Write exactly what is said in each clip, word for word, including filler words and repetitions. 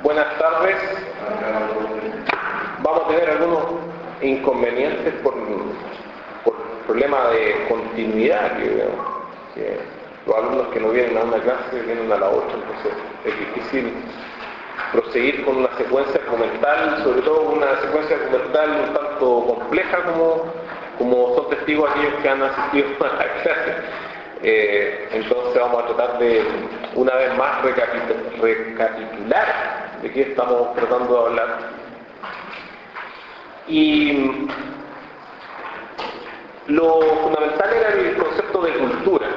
Buenas tardes. Vamos a tener algunos inconvenientes por, por problema de continuidad, que, que los alumnos que no vienen a una clase vienen a la otra, entonces es difícil proseguir con una secuencia argumental, sobre todo una secuencia argumental un tanto compleja como, como son testigos aquellos que han asistido a la clase. Eh, entonces vamos a tratar de una vez más recapitul- recapitular de qué estamos tratando de hablar. Y lo fundamental era el concepto de cultura.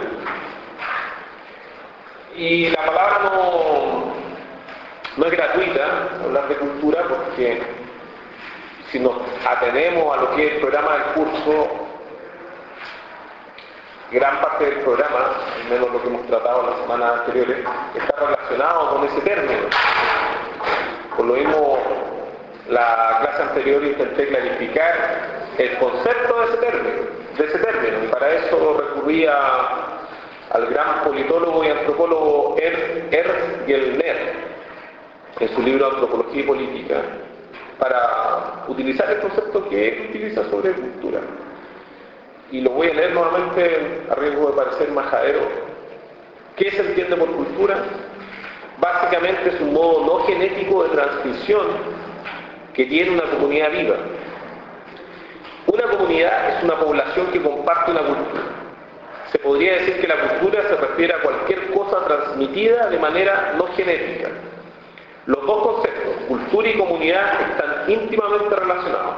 Y la palabra no, no es gratuita, hablar de cultura, porque si nos atenemos a lo que es el programa del curso, gran parte del programa, al menos lo que hemos tratado en las semanas anteriores, está relacionado con ese término. Por lo mismo, la clase anterior intenté clarificar el concepto de ese término, de ese término, y para eso recurría al gran politólogo y antropólogo Ernst Gellner, en su libro Antropología y Política, para utilizar el concepto que él utiliza sobre cultura. Y lo voy a leer nuevamente a riesgo de parecer majadero. ¿Qué se entiende por cultura? Básicamente es un modo no genético de transmisión que tiene una comunidad viva. Una comunidad es una población que comparte una cultura. Se podría decir que la cultura se refiere a cualquier cosa transmitida de manera no genética. Los dos conceptos, cultura y comunidad, están íntimamente relacionados.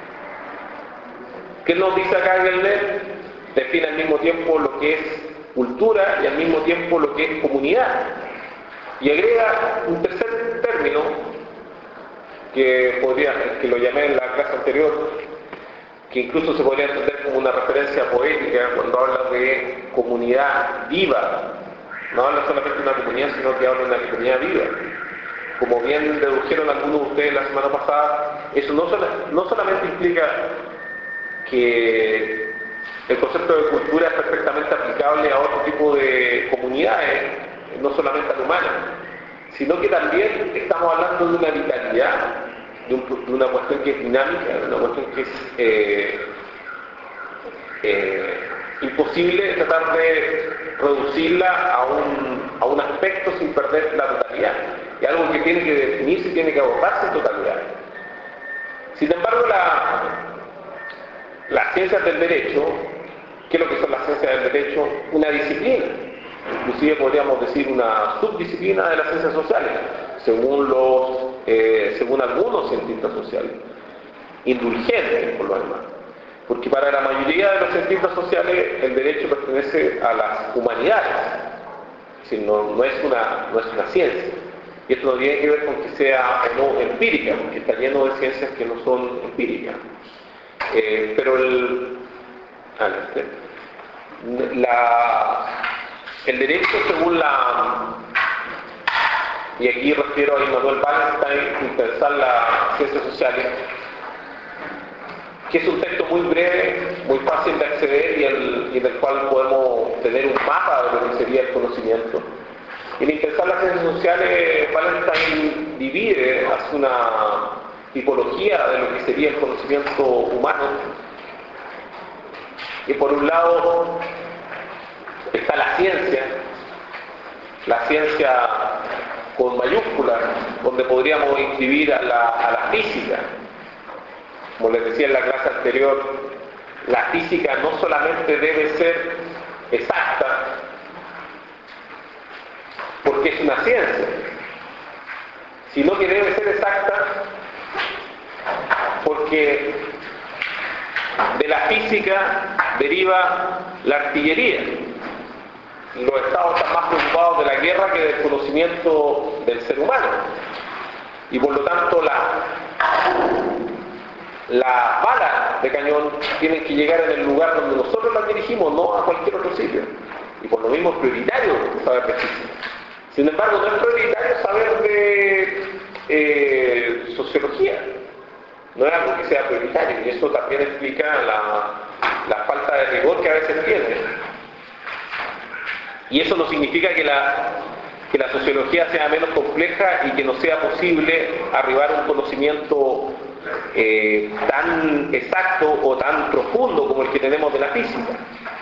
¿Qué nos dice acá Gellner? Define al mismo tiempo lo que es cultura y al mismo tiempo lo que es comunidad. Y agrega un tercer término que, podría, que lo llamé en la clase anterior, que incluso se podría entender como una referencia poética cuando habla de comunidad viva. No habla solamente de una comunidad, sino que habla de una comunidad viva. Como bien dedujeron algunos de ustedes la semana pasada, eso no, sola, no solamente implica que el concepto de cultura es perfectamente aplicable a otro tipo de comunidades, no solamente a la humana, sino que también estamos hablando de una vitalidad, de, un, de una cuestión que es dinámica, de una cuestión que es eh, eh, imposible tratar de reducirla a un, a un aspecto sin perder la totalidad. Es algo que tiene que definirse y tiene que abordarse en totalidad. Sin embargo, la, las ciencias del derecho, ¿qué es lo que son las ciencias del derecho? Una disciplina, inclusive podríamos decir una subdisciplina de las ciencias sociales, según, los, eh, según algunos cientistas sociales, indulgentes por lo demás. Porque para la mayoría de los cientistas sociales el derecho pertenece a las humanidades, es decir, no, no, es una, no es una ciencia. Y esto no tiene que ver con que sea o no empírica, porque está lleno de ciencias que no son empíricas. Eh, pero el, ah, la, el derecho según la, y aquí refiero a Immanuel Wallenstein, Pensar las ciencias sociales, que es un texto muy breve, muy fácil de acceder y, el, y del cual podemos tener un mapa de lo que sería el conocimiento. En Pensar las ciencias sociales, Wallenstein divide, hace una tipología de lo que sería el conocimiento humano. Y por un lado está la ciencia, la ciencia con mayúsculas, donde podríamos inscribir a la, a la física. Como les decía en la clase anterior, la física no solamente debe ser exacta, porque es una ciencia, sino que debe ser exacta porque de la física deriva la artillería. Los estados están más preocupados de la guerra que del conocimiento del ser humano. Y por lo tanto la, las balas de cañón tienen que llegar en el lugar donde nosotros las dirigimos, no a cualquier otro sitio. Y por lo mismo es prioritario saber de física. Sin embargo, no es prioritario saber de eh, sociología. No es algo que sea prioritario, y eso también explica la, la falta de rigor que a veces tiene. Y eso no significa que la, que la sociología sea menos compleja y que no sea posible arribar a un conocimiento eh, tan exacto o tan profundo como el que tenemos de la física.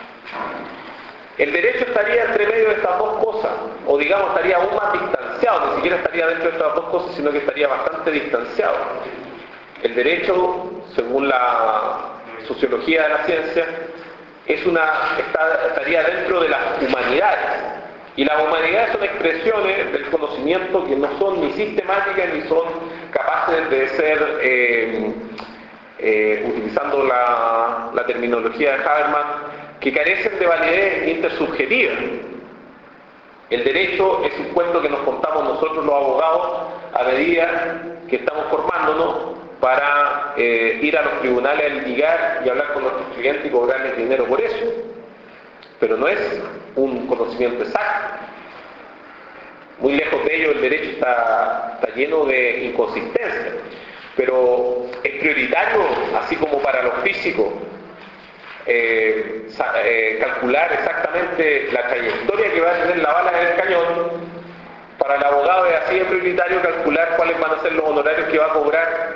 El derecho estaría entre medio de estas dos cosas, o digamos estaría aún más distanciado, ni siquiera estaría dentro de estas dos cosas, sino que estaría bastante distanciado. El derecho, según la sociología de la ciencia, es una, está, estaría dentro de las humanidades. Y las humanidades son expresiones del conocimiento que no son ni sistemáticas ni son capaces de ser, eh, eh, utilizando la, la terminología de Habermas, que carecen de validez intersubjetiva. El derecho es un cuento que nos contamos nosotros los abogados a medida que estamos formándonos para eh, ir a los tribunales a litigar y hablar con nuestros clientes y cobrarles dinero por eso. Pero no es un conocimiento exacto. Muy lejos de ello, el derecho está, está lleno de inconsistencias. Pero es prioritario, así como para los físicos, eh, eh, calcular exactamente la trayectoria que va a tener la bala en el cañón. Para el abogado es así de prioritario calcular cuáles van a ser los honorarios que va a cobrar.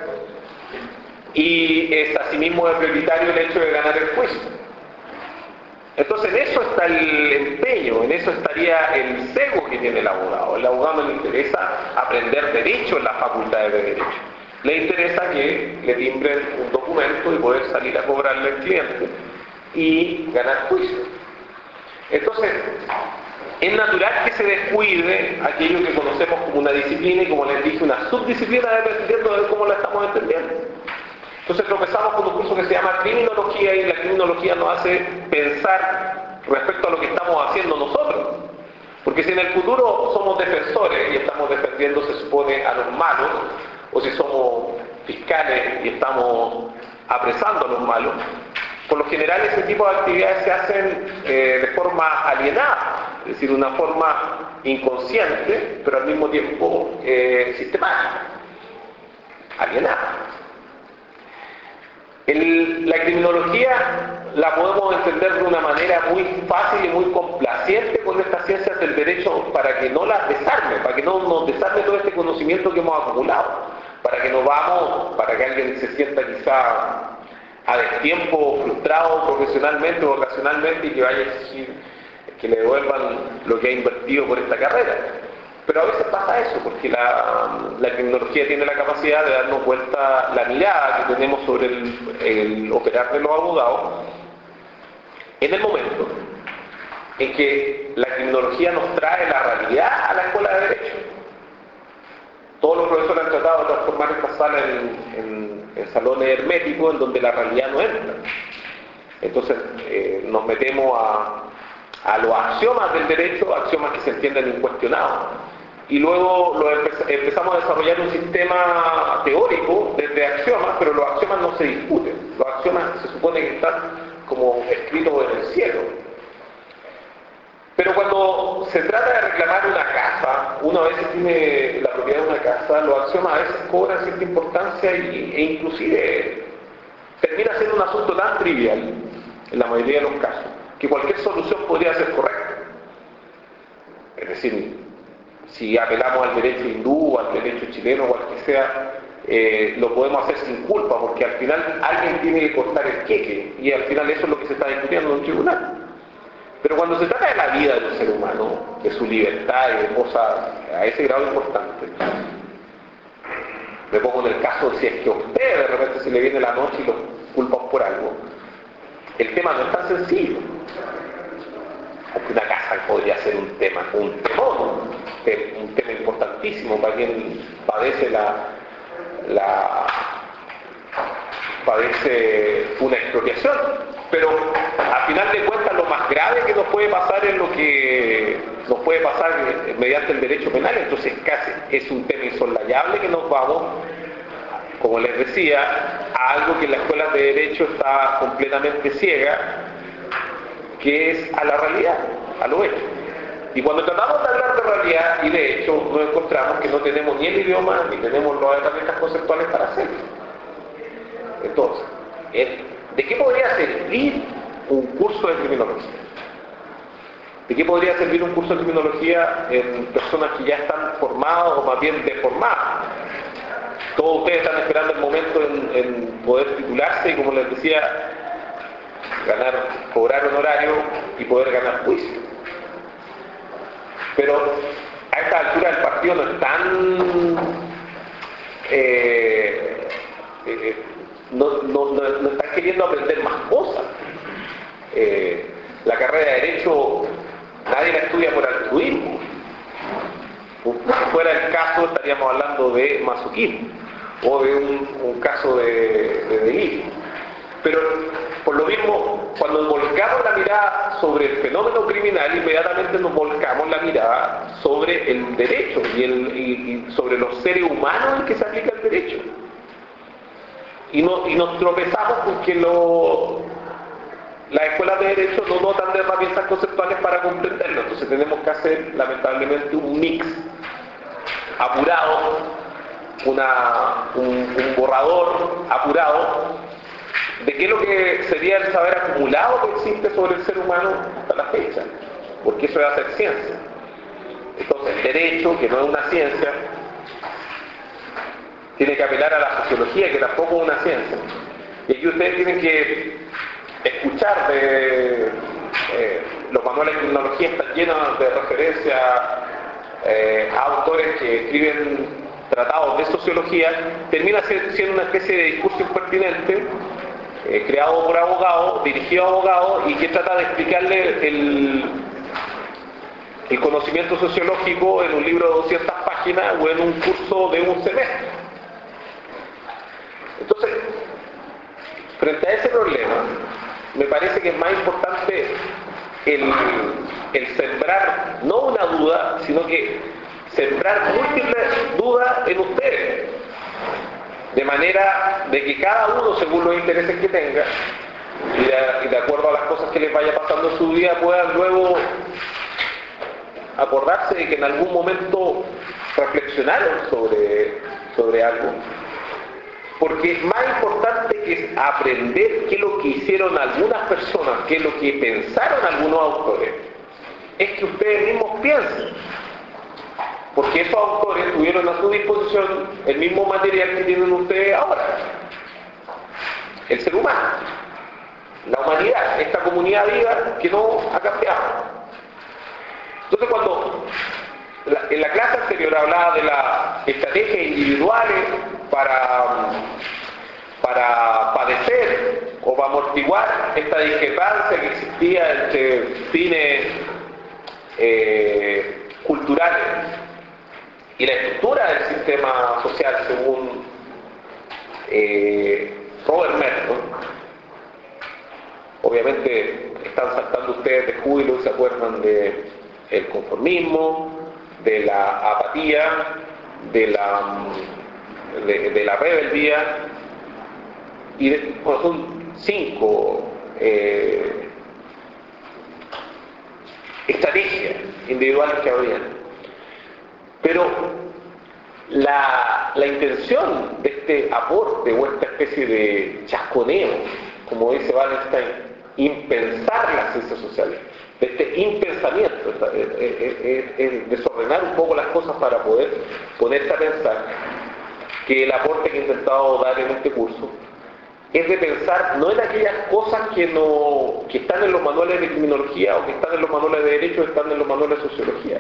Y es asimismo de prioritario el hecho de ganar el juicio. Entonces en eso está el empeño, en eso estaría el cego que tiene el abogado. El abogado no le interesa aprender derecho en las facultades de derecho. Le interesa que le timbren un documento y poder salir a cobrarle al cliente y ganar juicio. Entonces, es natural que se descuide aquello que conocemos como una disciplina y, como les dije, una subdisciplina dependiendo de cómo la estamos entendiendo. Entonces tropezamos con un curso que se llama criminología y la criminología nos hace pensar respecto a lo que estamos haciendo nosotros. Porque si en el futuro somos defensores y estamos defendiendo, se supone, a los malos, o si somos fiscales y estamos apresando a los malos, por lo general ese tipo de actividades se hacen eh, de forma alienada, es decir, una forma inconsciente, pero al mismo tiempo eh, sistemática, alienada. El, la criminología la podemos entender de una manera muy fácil y muy complaciente con estas ciencias del derecho para que no las desarme, para que no nos desarme todo este conocimiento que hemos acumulado, para que nos vamos, para que alguien se sienta quizá a destiempo, frustrado profesionalmente o ocasionalmente y que vaya a exigir que le devuelvan lo que ha invertido por esta carrera. Pero a veces pasa eso, porque la, la criminología tiene la capacidad de darnos vuelta la mirada que tenemos sobre el, el operar de los abogados en el momento en que la criminología nos trae la realidad a la escuela de Derecho. Todos los profesores han tratado de transformar esta sala en, en, en salones herméticos en donde la realidad no entra. Entonces eh, nos metemos a, a los axiomas del derecho, axiomas que se entienden incuestionados. Y luego lo empe- empezamos a desarrollar un sistema teórico desde axiomas, pero los axiomas no se discuten. Los axiomas se supone que están como escritos en el cielo. Pero cuando se trata de reclamar una casa, uno a veces tiene la propiedad de una casa, los axiomas a veces cobran cierta importancia y, e inclusive termina siendo un asunto tan trivial, en la mayoría de los casos, que cualquier solución podría ser correcta. Es decir, si apelamos al derecho hindú, al derecho chileno o al que sea, eh, lo podemos hacer sin culpa, porque al final alguien tiene que cortar el queque, y al final eso es lo que se está discutiendo en un tribunal. Pero cuando se trata de la vida del ser humano, de su libertad y de cosas a ese grado importante, me pongo en el caso de si es que a usted de repente se le viene la noche y lo culpan por algo, el tema no es tan sencillo. Porque una casa podría ser un tema, un temor, un tema importantísimo para quien padece la, la padece una expropiación. Pero al final de cuentas lo más grave que nos puede pasar es lo que nos puede pasar mediante el derecho penal. Entonces casi es un tema insoslayable que nos vamos, como les decía, a algo que en la escuela de derecho está completamente ciega, que es a la realidad, a lo hecho. Y cuando tratamos de hablar de realidad y de hecho, nos encontramos que no tenemos ni el idioma ni tenemos las herramientas conceptuales para hacerlo. Entonces, ¿de qué podría servir un curso de criminología? ¿De qué podría servir un curso de criminología en personas que ya están formadas o más bien deformadas? Todos ustedes están esperando el momento en, en poder titularse y, como les decía, ganar, cobrar honorario y poder ganar juicio. Pero a esta altura del partido no están eh, eh, no, no, no, no están queriendo aprender más cosas. Eh, la carrera de Derecho nadie la estudia por altruismo. Si fuera el caso, estaríamos hablando de masoquismo o de un, un caso de, de delito. Pero por lo mismo, cuando volcamos la mirada sobre el fenómeno criminal, inmediatamente nos volcamos la mirada sobre el derecho y, el, y, y sobre los seres humanos en que se aplica el derecho. Y, no, y nos tropezamos porque lo, las escuelas de derecho no notan de herramientas conceptuales para comprenderlo. Entonces tenemos que hacer, lamentablemente, un mix apurado, una, un, un borrador apurado de qué es lo que sería el saber acumulado que existe sobre el ser humano hasta la fecha, porque eso es hacer ciencia. Entonces el derecho, que no es una ciencia, tiene que apelar a la sociología, que tampoco es una ciencia. Y aquí ustedes tienen que escuchar de eh, los manuales de criminología están llenos de referencias eh, a autores que escriben tratados de sociología. Termina siendo una especie de discurso impertinente, eh, creado por abogados, dirigido a abogados, y que trata de explicarle el, el conocimiento sociológico en un libro de doscientas páginas o en un curso de un semestre. Entonces, frente a ese problema, me parece que es más importante el, el sembrar, no una duda, sino que sembrar múltiples dudas en ustedes, de manera de que cada uno, según los intereses que tenga, y de, y de acuerdo a las cosas que les vaya pasando en su vida, puedan luego acordarse de que en algún momento reflexionaron sobre, sobre algo. Porque es más importante que aprender qué es lo que hicieron algunas personas, qué es lo que pensaron algunos autores, es que ustedes mismos piensen. Porque esos autores tuvieron a su disposición el mismo material que tienen ustedes ahora. El ser humano, la humanidad, esta comunidad viva que no ha cambiado. Entonces, cuando en la clase anterior hablaba de las estrategias individuales para, para padecer o para amortiguar esta discrepancia que existía entre fines eh, culturales y la estructura del sistema social según eh, Robert Merton. Obviamente están saltando ustedes de júbilo y se acuerdan de el conformismo, de la apatía, de la, de, de la rebeldía, y de, bueno, son cinco eh, estrategias individuales que habrían. Pero la, la intención de este aporte o esta especie de chasconeo, como dice Wallenstein, impensar las ciencias sociales, de este impensamiento, es, es, es, es desordenar un poco las cosas para poder ponerse a pensar, que el aporte que he intentado dar en este curso es de pensar no en aquellas cosas que, no, que están en los manuales de criminología o que están en los manuales de derecho o que están en los manuales de sociología.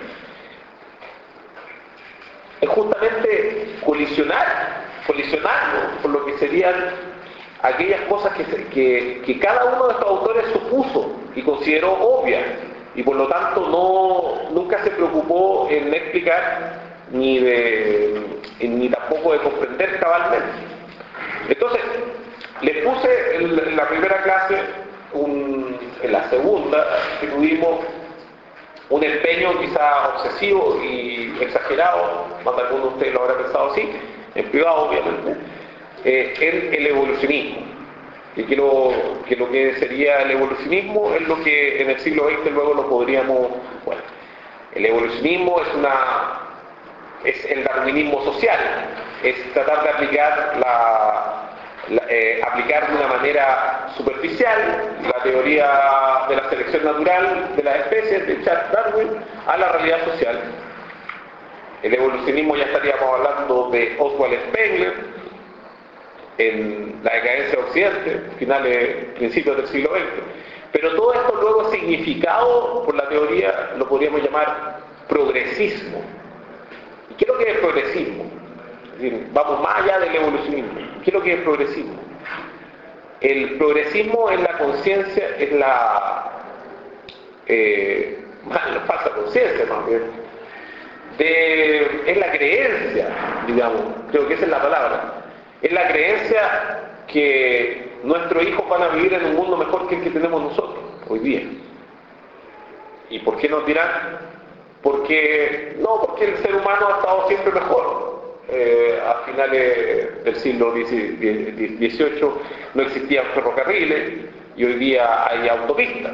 Es justamente colisionar, colisionarlo con lo que serían aquellas cosas que, que, que cada uno de estos autores supuso y consideró obvias, y por lo tanto no, nunca se preocupó en explicar ni, de, ni tampoco de comprender cabalmente. Entonces, les puse en, en la primera clase, un, en la segunda, que tuvimos un empeño quizá obsesivo y exagerado, más de alguno de ustedes lo habrá pensado así, en privado obviamente, eh, en el evolucionismo. Y que lo, que lo que sería el evolucionismo es lo que en el siglo veinte luego lo podríamos, bueno, el evolucionismo es una es el darwinismo social, es tratar de aplicar la, la, eh, aplicar de una manera superficial la teoría de la selección natural de las especies de Charles Darwin a la realidad social. El evolucionismo ya estaríamos hablando de Oswald Spengler en la decadencia de Occidente, finales, principios del siglo veinte. Pero todo esto luego significado por la teoría lo podríamos llamar progresismo. ¿Y qué es lo que es progresismo? Es decir, vamos más allá del evolucionismo. ¿Qué es lo que es progresismo? El progresismo es la conciencia, es la, eh, la falsa conciencia más bien, de, es la creencia, digamos, creo que esa es la palabra, es la creencia que nuestros hijos van a vivir en un mundo mejor que el que tenemos nosotros hoy día. ¿Y por qué nos dirán? Porque, no, porque el ser humano ha estado siempre mejor. Eh, a finales del siglo dieciocho no existían ferrocarriles y hoy día hay autopistas.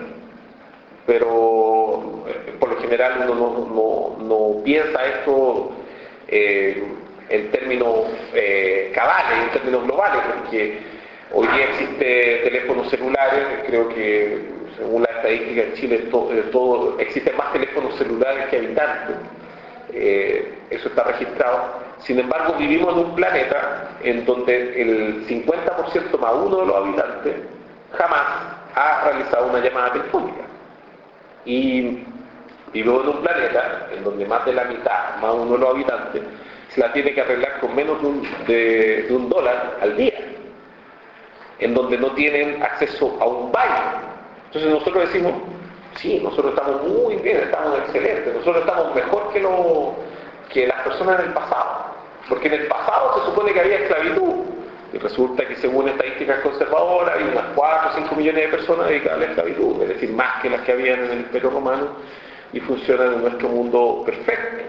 Pero eh, por lo general uno no, no, no piensa esto eh, en términos eh, cabales, en términos globales, porque hoy día existen teléfonos celulares, creo que según la estadística en Chile todo, todo, existen más teléfonos celulares que habitantes, eh, eso está registrado. Sin embargo, vivimos en un planeta en donde el cincuenta por ciento más uno de los habitantes jamás ha realizado una llamada telefónica. Y vivimos en un planeta en donde más de la mitad, más uno de los habitantes, se la tiene que arreglar con menos de un, de, de un dólar al día, en donde no tienen acceso a un baño. Entonces nosotros decimos, sí, nosotros estamos muy bien, estamos excelentes, nosotros estamos mejor que, lo, que las personas del pasado, porque en el pasado se supone que había esclavitud, y resulta que según estadísticas conservadoras hay unas cuatro o cinco millones de personas dedicadas a la esclavitud, es decir, más que las que habían en el Imperio Romano, y funcionan en nuestro mundo perfecto.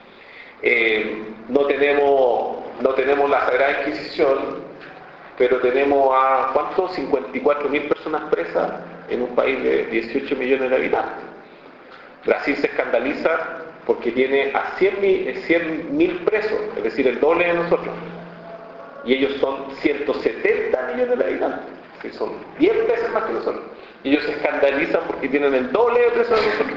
Eh, no tenemos, no tenemos la Sagrada Inquisición, pero tenemos a, ¿cuántos? cincuenta y cuatro mil personas presas en un país de dieciocho millones de habitantes. Brasil se escandaliza porque tiene a cien mil presos, es decir, el doble de nosotros. Y ellos son ciento setenta millones de habitantes, que son diez veces más que nosotros. Y ellos se escandalizan porque tienen el doble de presos de nosotros.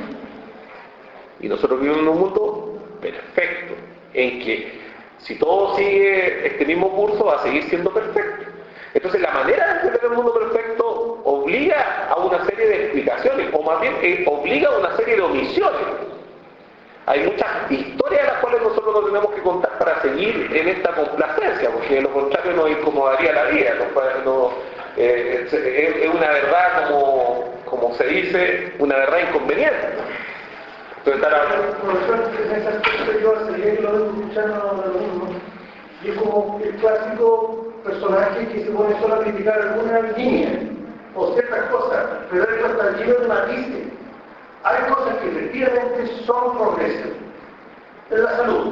Y nosotros vivimos en un mundo perfecto, en que si todo sigue este mismo curso va a seguir siendo perfecto. Entonces la manera de entender el mundo perfecto obliga a una serie de explicaciones, o más bien eh, obliga a una serie de omisiones. Hay muchas historias de las cuales nosotros no tenemos que contar para seguir en esta complacencia, porque de lo contrario nos incomodaría la vida. No, no, eh, es, es una verdad, como, como se dice, una verdad inconveniente. Entonces, profesor, en ese aspecto yo hace bien lo vengo escuchando de lo mismo. Y es como el clásico personaje que se pone solo a criticar alguna línea o ciertas cosas, pero esto está lleno de matices. Hay cosas que efectivamente son progresos. En la salud.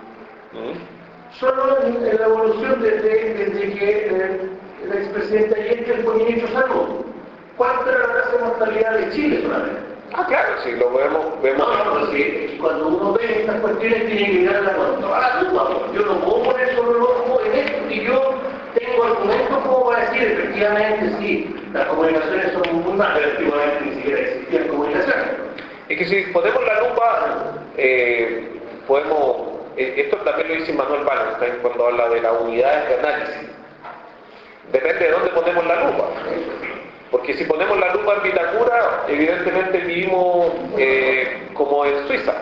¿Mm? Solo en, en la evolución desde, desde que eh, el expresidente Allende fue ministro de Salud. ¿Cuánto era la tasa de mortalidad de Chile solamente? Ah, claro, sí, lo vemos. vemos no, no, porque cuando uno ve estas cuestiones tiene que mirarla con toda la culpa. Yo no puedo poner solo el ojo en esto y yo tengo argumentos como para decir, efectivamente, sí, las comunicaciones son muy malas, pero efectivamente ni siquiera existían comunicaciones. Es que si ponemos la lupa, eh, podemos, eh, esto también lo dice Manuel Wallenstein cuando habla de las unidades de análisis. Depende de dónde ponemos la lupa. Porque si ponemos la lupa en Vitacura, evidentemente vivimos eh, como en Suiza.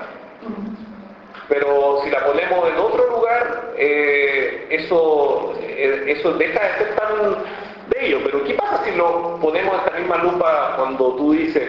Pero si la ponemos en otro lugar, eh, eso, eh, eso deja de ser tan bello. Pero ¿qué pasa si lo ponemos en esta misma lupa cuando tú dices,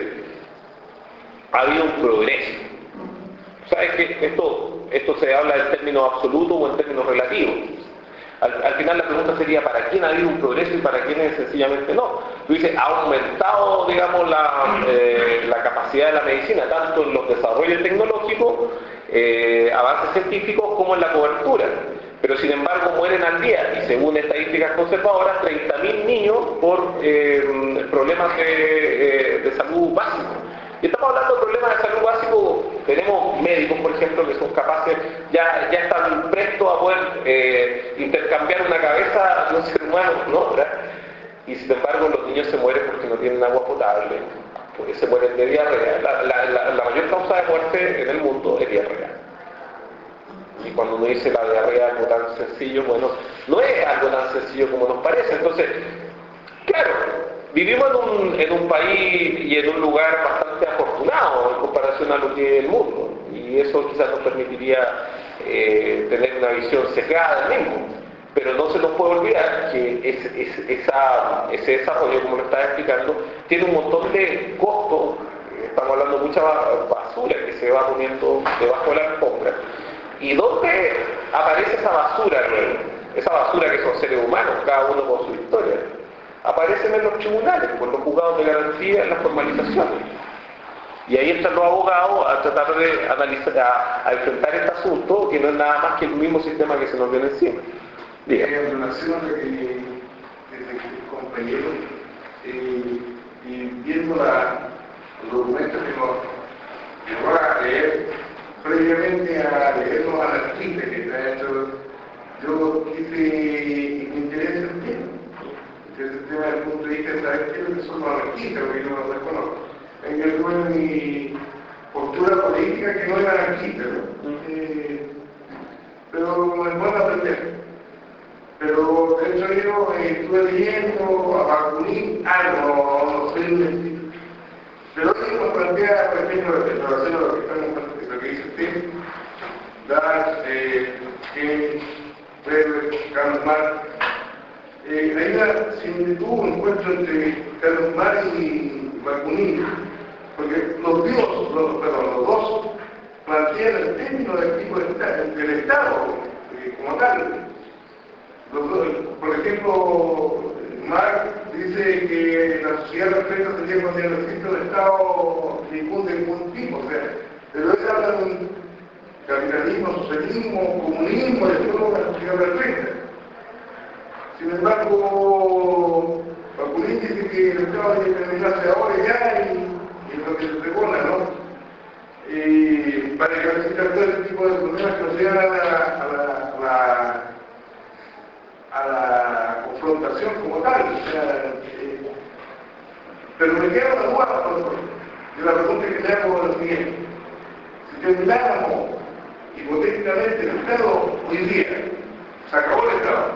ha habido un progreso? ¿Sabes que esto, esto se habla en términos absolutos o en términos relativos? Al, al final la pregunta sería, ¿para quién ha habido un progreso y para quién sencillamente no? Tú dices, ha aumentado, digamos, la, eh, la capacidad de la medicina, tanto en los desarrollos tecnológicos, eh, avances científicos, como en la cobertura. Pero sin embargo mueren al día, y según estadísticas conservadoras, treinta mil niños por eh, problemas de, eh, de salud básicos. Y estamos hablando de problemas de salud básicos. Tenemos médicos, por ejemplo, que son capaces, ya, ya están prestos a poder eh, intercambiar una cabeza de un ser humano, ¿no? ¿verdad? Y sin embargo los niños se mueren porque no tienen agua potable, porque se mueren de diarrea. La, la, la, la mayor causa de muerte en el mundo es diarrea. Y cuando uno dice la diarrea algo tan sencillo, bueno, no es algo tan sencillo como nos parece. Entonces, claro, vivimos en un, en un país y en un lugar bastante afortunado en comparación a lo que es el mundo. Y eso quizás nos permitiría eh, tener una visión sesgada del mismo. Pero no se nos puede olvidar que ese, ese, esa, ese desarrollo, como lo estaba explicando, tiene un montón de costos. Estamos hablando de mucha basura que se va poniendo debajo de la alfombra. ¿Y dónde aparece esa basura luego? Esa basura que son seres humanos, cada uno con su historia. Aparecen en los tribunales, con los juzgados de garantía, en las formalizaciones. Y ahí están los abogados a tratar de analizar, a, a enfrentar este asunto, que no es nada más que el mismo sistema que se nos viene encima. En relación a lo que el compañero, eh, y viendo la, los documentos que nos llevó a leer, previamente a leer los anarquistas que está hecho, yo quise, y me interesa el tema, me interesa el tema desde el punto de vista de saber qué es lo que son los anarquistas, porque yo no los desconozco. En el cual mi postura política que no es anarquista, ¿no? Eh, pero es bueno aprender. Pero de hecho yo eh, estuve leyendo a Bakunin, ah, no, no soy un estilo. Pero hoy nos plantea, por ejemplo, en relación a lo que, estamos, lo que dice usted, Dar, eh, que Weber, Carlos Marx, eh, hay una similitud, un encuentro entre Carlos Marx y Bakunin, porque los dos, los, perdón, los dos plantean el término del tipo de, del Estado eh, como tal. Por ejemplo, Marx dice que la sociedad perfecta sería cuando no existe un Estado ningún de ningún tipo, o sea, pero él habla de un capitalismo, socialismo, comunismo, y todo una sociedad perfecta. Sin embargo, Bakunin dice que el Estado debe terminarse ahora ya y, y lo que se pregona, ¿no? Y para clarificar todo ese tipo de problemas que nos llevan a la, a la, a la a la confrontación como tal. O sea, eh, pero me queda una duda, de la pregunta que le hago es la siguiente. Si termináramos hipotéticamente el Estado hoy día, se acabó el Estado,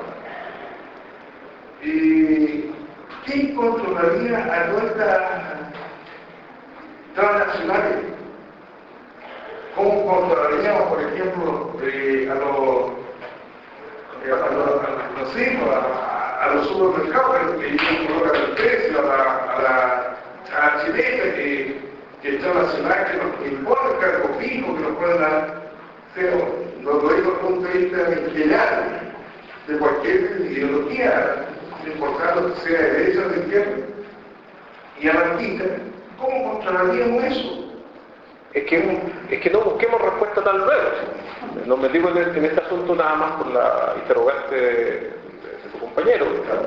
¿y quién controlaría a nuestras transnacionales? ¿Cómo controlaríamos, por ejemplo, eh, a los A los, a, los, sí, a, a los supermercados que ellos colocan el precio, a la, a la, a la chilena que, que está nacional, que nos impone el cargo fijo, que nos pueden dar, pero lo digo desde el punto de vista general de cualquier ideología, no importando que sea de derecha o de izquierda, y anarquista, ¿cómo controlaríamos eso? Es que, es que no busquemos respuesta tan luego. Nos metimos en este, en este asunto nada más por la interrogante de, de tu compañero.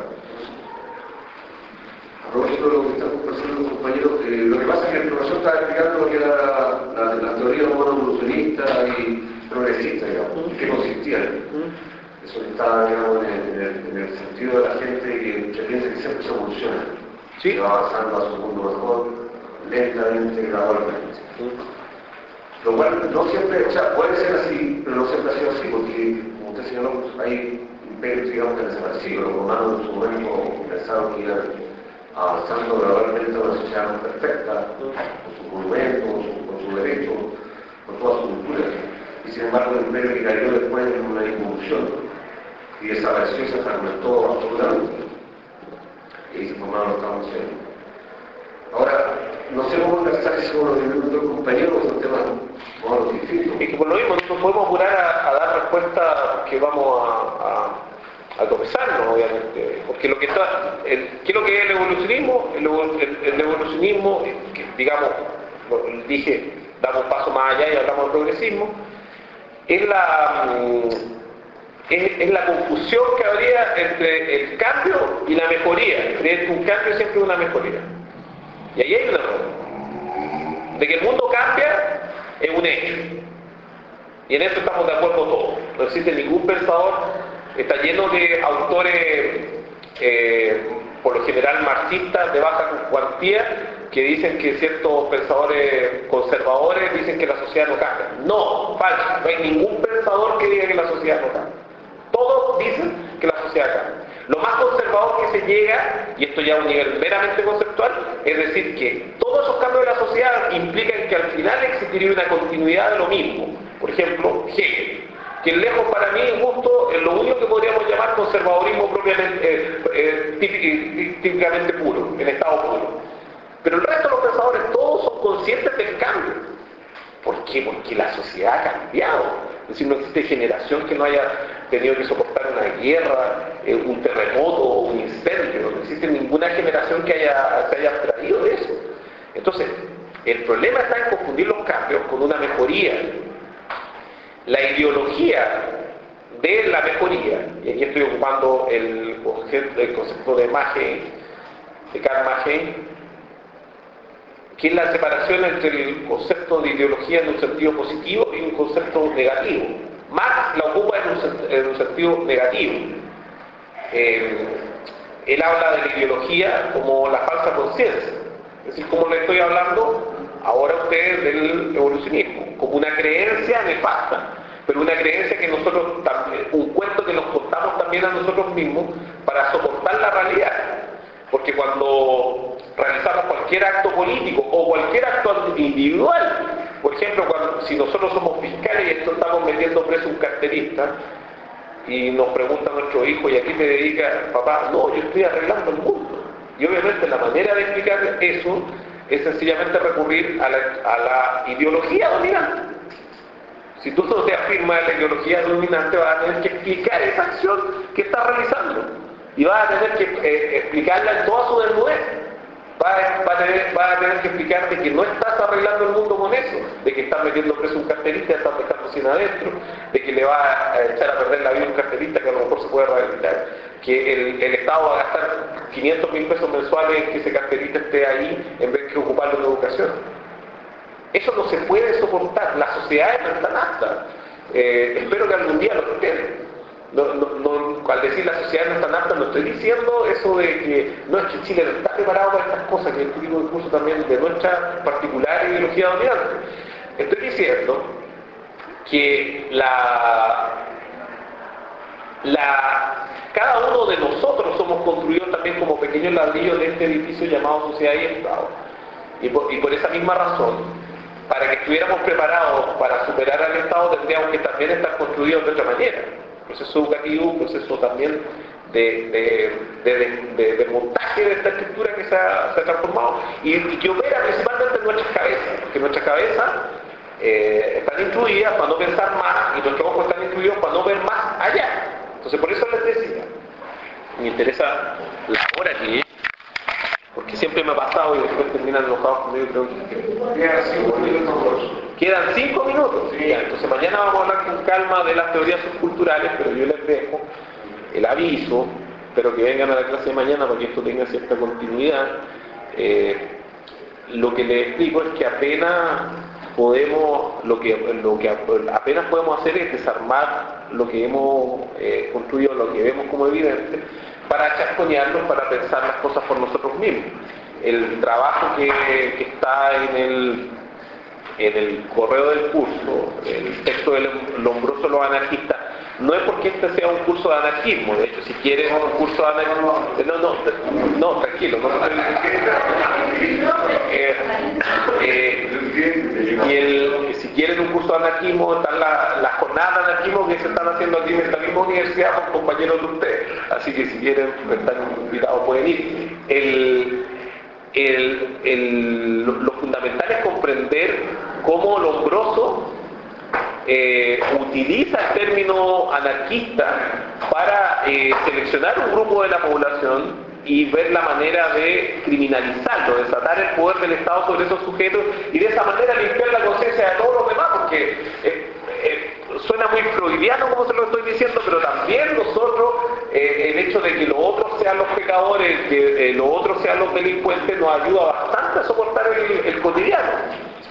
A propósito de lo que está conversando el compañero, eh, lo que pasa es que el profesor está explicando lo que era la, la, la teoría monovolucionista y progresista, digamos, en qué consistía. Eso está, digamos, en el, en, el, en el sentido de la gente que, que piensa que siempre se evoluciona, ¿sí? Que va avanzando a su mundo mejor, lentamente, gradualmente. Lo cual no siempre, o sea, puede ser así, pero no siempre ha sido así, porque, como usted señaló, hay imperios, digamos, que han desaparecido. Los romanos en su momento pensaron que iban avanzando gradualmente a una sociedad más perfecta, con sus monumentos, con su, con su derecho, con toda su cultura. Y sin embargo, el imperio que cayó después en una involución y desapareció y se fragmentó absolutamente. Y ahí se formaron los Estados Unidos. Ahora, no sé cómo conversar eso con los otros compañeros, son temas bueno, distintos. Y que por lo mismo no podemos apurar a, a dar respuesta que vamos a, a, a tropezarnos, obviamente. Porque lo que está, el, ¿qué es lo que es el evolucionismo? El, el, el evolucionismo, que, digamos, lo, dije, damos un paso más allá y hablamos del progresismo, es la, es, es la confusión que habría entre el cambio y la mejoría. Creer que un cambio siempre es una mejoría. Y ahí hay un error. De que el mundo cambia es un hecho. Y en eso estamos de acuerdo todos. No existe ningún pensador está lleno de autores, eh, por lo general marxistas de baja cuantía, que dicen que ciertos pensadores conservadores dicen que la sociedad no cambia. No, falso, no hay ningún pensador que diga que la sociedad no cambia. Todos dicen que la sociedad cambia. Lo más conservador que se llega, y esto ya a un nivel meramente conceptual, es decir que todos esos cambios de la sociedad implican que al final existiría una continuidad de lo mismo. Por ejemplo, Hegel, que lejos para mí es justo es lo único que podríamos llamar conservadorismo propiamente, eh, eh, típicamente puro, en estado puro. Pero el resto de los pensadores todos son conscientes del cambio. ¿Por qué? Porque la sociedad ha cambiado. Es decir, no existe generación que no haya tenido que soportar una guerra, eh, un terremoto, un incendio. No existe ninguna generación que haya, se haya abstraído de eso. Entonces, el problema está en confundir los cambios con una mejoría. La ideología de la mejoría, y aquí estoy ocupando el concepto, el concepto de Magen, de Karl Magen, que es la separación entre el concepto de ideología en un sentido positivo y un concepto negativo. Marx la ocupa en un, en un sentido negativo. Eh, él habla de la ideología como la falsa conciencia, es decir, como le estoy hablando ahora a ustedes del evolucionismo, como una creencia nefasta, pero una creencia que nosotros, un cuento que nos contamos también a nosotros mismos para soportar la realidad. Porque cuando realizamos cualquier acto político o cualquier acto individual, por ejemplo, cuando, si nosotros somos fiscales y esto estamos metiendo preso un carterista y nos pregunta nuestro hijo, ¿y a qué te dedicas, papá? No, yo estoy arreglando el mundo. Y obviamente la manera de explicar eso es sencillamente recurrir a la, a la ideología dominante. Si tú no te afirmas en la ideología dominante, vas a tener que explicar esa acción que estás realizando. Y vas a tener que eh, explicarla en toda su desnudez. Vas a, va a, tener, va a tener que explicarte que no estás arreglando el mundo con eso, de que estás metiendo preso un carterista y estás dejando sin adentro, de que le va a echar a perder la vida a un carterista que a lo mejor se puede rehabilitar, que el, el Estado va a gastar quinientos mil pesos mensuales en que ese carterista esté ahí en vez de ocuparlo en educación. Eso no se puede soportar, las sociedades no están aptas. Eh, espero que algún día lo estén. No, no, no, al decir la sociedad no está apta, no estoy diciendo eso de que no es que Chile no está preparado para estas cosas, que es el tipo de curso también de nuestra particular ideología dominante. Estoy diciendo que la, la, cada uno de nosotros somos construidos también como pequeños ladrillos de este edificio llamado sociedad y Estado. Y por, y por esa misma razón, para que estuviéramos preparados para superar al Estado, tendríamos que también estar construidos de otra manera. Proceso educativo, un proceso también de, de, de, de, de, de montaje de esta estructura que se ha, se ha transformado y, y que opera principalmente en nuestras cabezas, porque nuestras cabezas eh, están instruidas para no pensar más y nuestros ojos están instruidos para no ver más allá. Entonces por eso les decía, me interesa la hora aquí, porque siempre me ha pasado y después terminan enojados conmigo y creo que Quedan cinco minutos. quedan cinco minutos. Sí. Ya, entonces mañana vamos a hablar con calma de las teorías subculturales, pero yo les dejo el aviso, espero que vengan a la clase de mañana para que esto tenga cierta continuidad. Eh, lo que les explico es que apenas podemos, lo que, lo que apenas podemos hacer es desarmar lo que hemos eh, construido, lo que vemos como evidente, para chasconearnos, para pensar las cosas por nosotros mismos. El trabajo que, que está en el, en el correo del curso, el texto del Lombroso de los anarquistas, no es porque este sea un curso de anarquismo. De hecho, si quieren un curso de anarquismo, no, no, no, tranquilo, no, eh, eh, y el, si quieren un curso de anarquismo, están las la jornadas de anarquismo que se están haciendo aquí en esta misma universidad con compañeros de ustedes, así que si quieren, están invitados, pueden ir. El, el, el, lo, lo fundamental es comprender cómo Lombroso Eh, utiliza el término anarquista para eh, seleccionar un grupo de la población y ver la manera de criminalizarlo, desatar el poder del Estado sobre esos sujetos y de esa manera limpiar la conciencia de todos los demás, porque eh, eh, suena muy freudiano como se lo estoy diciendo, pero también nosotros, eh, el hecho de que los otros sean los pecadores, que eh, los otros sean los delincuentes, nos ayuda bastante a soportar el, el cotidiano.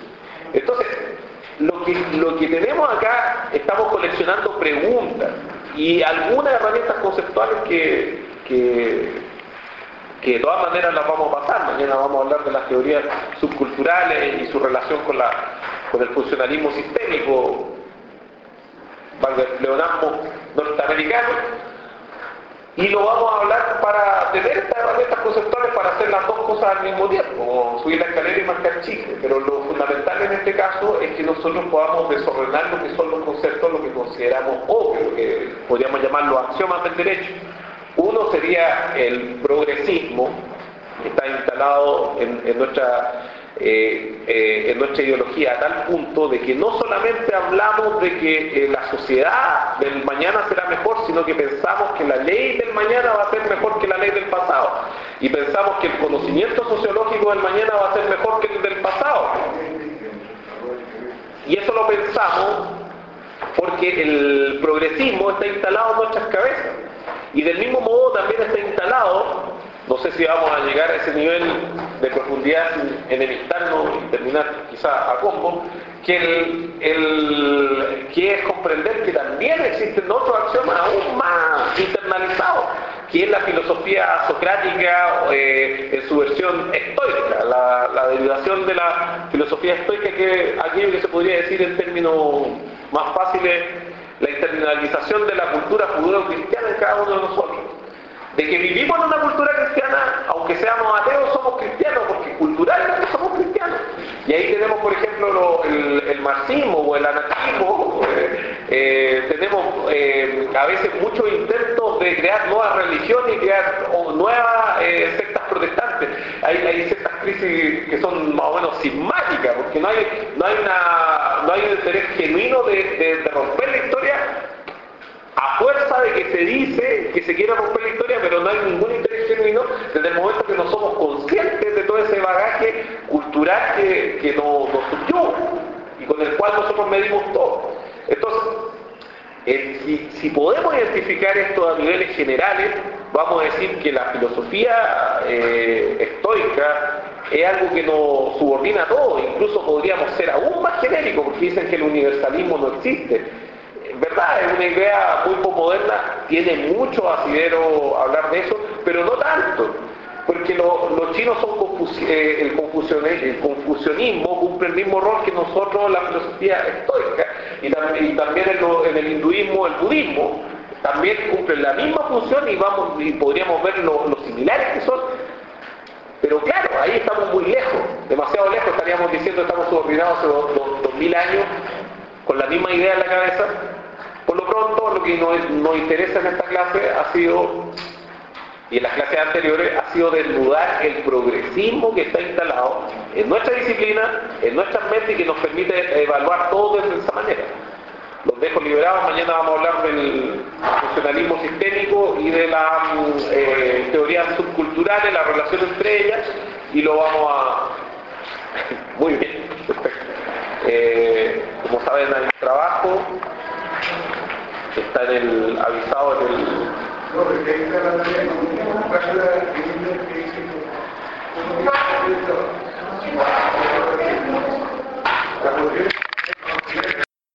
Entonces, Lo que, lo que tenemos acá, estamos coleccionando preguntas. y algunas herramientas conceptuales que, que, que de todas maneras las vamos a pasar. Mañana vamos a hablar de las teorías subculturales y su relación con, la, con el funcionalismo sistémico, valga el pleonasmo norteamericano, y lo vamos a hablar para tener estas herramientas conceptuales para hacer las dos cosas al mismo tiempo, como subir la escalera y marcar chicle. Pero lo fundamental en este caso es que nosotros podamos desordenar lo que son los conceptos, lo que consideramos obvio, que podríamos llamar los axiomas del derecho. Uno sería el progresismo, que está instalado en, en nuestra Eh, eh, en nuestra ideología a tal punto de que no solamente hablamos de que eh, la sociedad del mañana será mejor, sino que pensamos que la ley del mañana va a ser mejor que la ley del pasado, y pensamos que el conocimiento sociológico del mañana va a ser mejor que el del pasado. Y eso lo pensamos porque el progresismo está instalado en nuestras cabezas, y del mismo modo también está instalado. No sé si vamos a llegar a ese nivel de profundidad sin enemistarnos y terminar quizá a combo, que, el, el, que es comprender que también existen otros axiomas aún más internalizados, que es la filosofía socrática eh, en su versión estoica, la, la derivación de la filosofía estoica, que aquello que se podría decir en términos más fáciles, la internalización de la cultura judeo-cristiana en cada uno de nosotros. De que vivimos en una cultura cristiana, aunque seamos ateos, somos cristianos, porque culturalmente somos cristianos. Y ahí tenemos, por ejemplo, lo, el, el marxismo o el anarquismo. Eh, eh, tenemos eh, a veces muchos intentos de crear nuevas religiones y crear o, nuevas eh, sectas protestantes. Hay, hay ciertas crisis que son más o menos sismáticas, porque no hay, no hay, una, no hay un interés genuino de, de, de romper la historia, a fuerza de que se dice que se quiere romper la historia, pero no hay ningún interés genuino desde el momento que no somos conscientes de todo ese bagaje cultural que, que nos, nos surgió y con el cual nosotros medimos todo. Entonces, eh, si, si podemos identificar esto a niveles generales, vamos a decir que la filosofía eh, estoica es algo que nos subordina a todo. Incluso podríamos ser aún más genéricos, porque dicen que el universalismo no existe. ¿Verdad? Es una idea muy posmoderna, tiene mucho asidero hablar de eso, pero no tanto, porque lo, los chinos son confus, eh, el, confusion, el confucianismo cumple el mismo rol que nosotros la filosofía estoica, y, tam, y también en, lo, en el hinduismo, el budismo, también cumplen la misma función, y vamos y podríamos ver lo, lo similares que son. Pero claro, ahí estamos muy lejos, demasiado lejos, estaríamos diciendo que estamos subordinados hace dos, dos, dos mil años, con la misma idea en la cabeza. Por lo pronto, lo que nos, nos interesa en esta clase ha sido, y en las clases anteriores, ha sido desnudar el progresismo que está instalado en nuestra disciplina, en nuestras mentes, y que nos permite evaluar todo de esa manera. Los dejo liberados. Mañana vamos a hablar del funcionalismo sistémico y de las eh, teorías subculturales, la relación entre ellas, y lo vamos a... Muy bien, perfecto. Eh, como saben, hay un trabajo, está en el avisado en el... No, porque ahí está la tarea, como una página que dice